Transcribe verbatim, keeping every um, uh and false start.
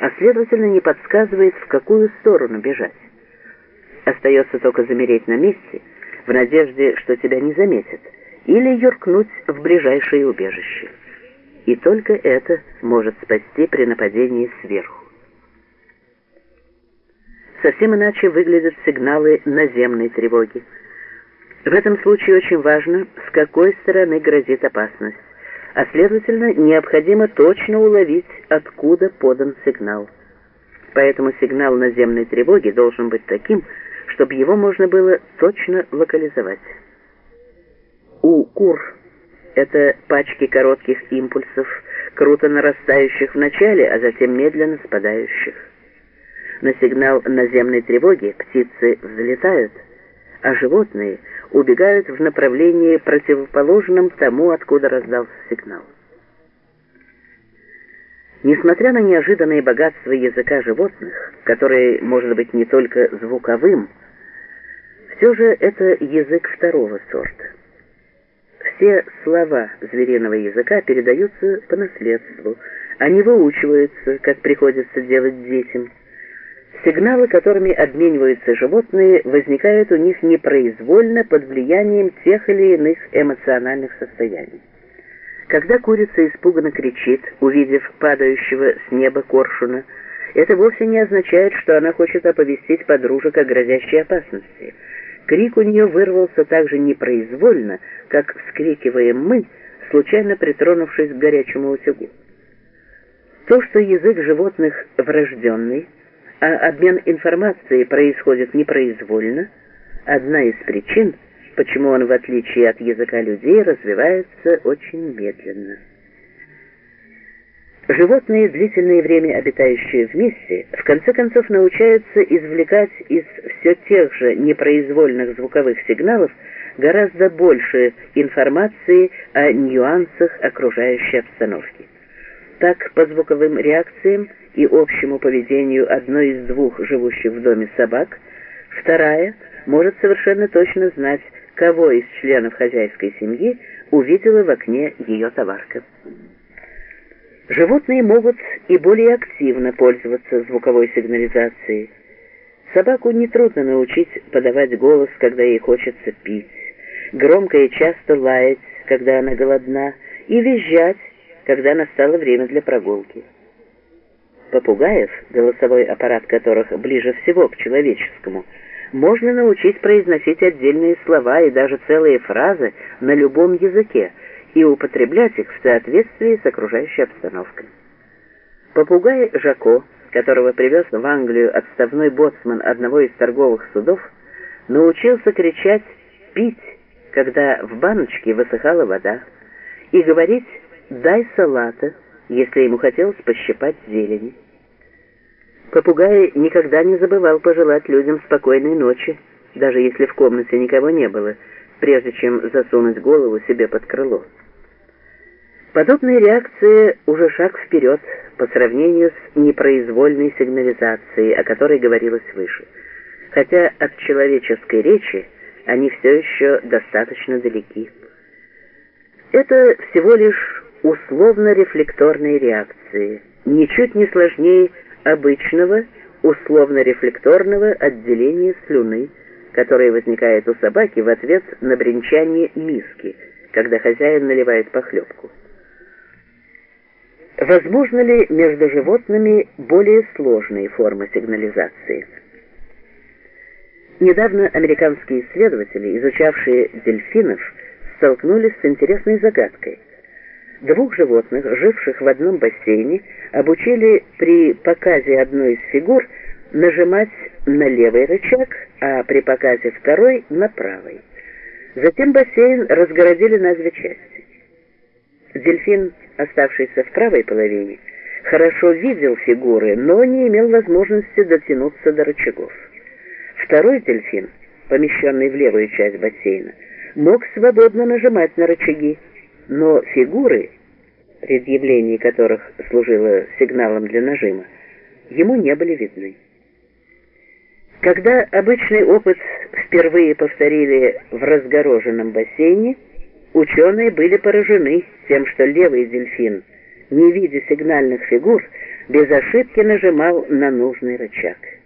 а следовательно не подсказывает, в какую сторону бежать. Остается только замереть на месте, в надежде, что тебя не заметят, или юркнуть в ближайшее убежище. И только это может спасти при нападении сверху. Совсем иначе выглядят сигналы наземной тревоги. В этом случае очень важно, с какой стороны грозит опасность, а следовательно, необходимо точно уловить, откуда подан сигнал. Поэтому сигнал наземной тревоги должен быть таким, чтобы его можно было точно локализовать. У-кур — это пачки коротких импульсов, круто нарастающих в начале, а затем медленно спадающих. На сигнал наземной тревоги птицы взлетают, а животные убегают в направлении, противоположном тому, откуда раздался сигнал. Несмотря на неожиданные богатства языка животных, который может быть не только звуковым, все же это язык второго сорта. Все слова звериного языка передаются по наследству, они выучиваются, как приходится делать детям. Сигналы, которыми обмениваются животные, возникают у них непроизвольно под влиянием тех или иных эмоциональных состояний. Когда курица испуганно кричит, увидев падающего с неба коршуна, это вовсе не означает, что она хочет оповестить подружек о грозящей опасности. Крик у нее вырвался так же непроизвольно, как вскрикиваем мы, случайно притронувшись к горячему утюгу. То, что язык животных врожденный, а обмен информацией происходит непроизвольно, одна из причин, почему он, в отличие от языка людей, развивается очень медленно. Животные, длительное время обитающие вместе, в конце концов научаются извлекать из все тех же непроизвольных звуковых сигналов гораздо больше информации о нюансах окружающей обстановки. Так, по звуковым реакциям и общему поведению одной из двух живущих в доме собак, вторая может совершенно точно знать, кого из членов хозяйской семьи увидела в окне ее товарка. Животные могут и более активно пользоваться звуковой сигнализацией. Собаку нетрудно научить подавать голос, когда ей хочется пить, громко и часто лаять, когда она голодна, и визжать, когда настало время для прогулки. Попугаев, голосовой аппарат которых ближе всего к человеческому, можно научить произносить отдельные слова и даже целые фразы на любом языке и употреблять их в соответствии с окружающей обстановкой. Попугай Жако, которого привез в Англию отставной боцман одного из торговых судов, научился кричать «пить», когда в баночке высыхала вода, и говорить «дай салата», если ему хотелось пощипать зелени. Попугай никогда не забывал пожелать людям спокойной ночи, даже если в комнате никого не было, прежде чем засунуть голову себе под крыло. Подобная реакция уже шаг вперед по сравнению с непроизвольной сигнализацией, о которой говорилось выше, хотя от человеческой речи они все еще достаточно далеки. Это всего лишь условно-рефлекторные реакции, ничуть не сложнее обычного условно-рефлекторного отделения слюны, которое возникает у собаки в ответ на бренчание миски, когда хозяин наливает похлебку. Возможно ли между животными более сложные формы сигнализации? Недавно американские исследователи, изучавшие дельфинов, столкнулись с интересной загадкой. Двух животных, живших в одном бассейне, обучили при показе одной из фигур нажимать на левый рычаг, а при показе второй — на правый. Затем бассейн разгородили на две части. Дельфин, оставшийся в правой половине, хорошо видел фигуры, но не имел возможности дотянуться до рычагов. Второй дельфин, помещенный в левую часть бассейна, мог свободно нажимать на рычаги, но фигуры, предъявление которых служило сигналом для нажима, ему не были видны. Когда обычный опыт впервые повторили в разгороженном бассейне, ученые были поражены тем, что левый дельфин, не видя сигнальных фигур, без ошибки нажимал на нужный рычаг.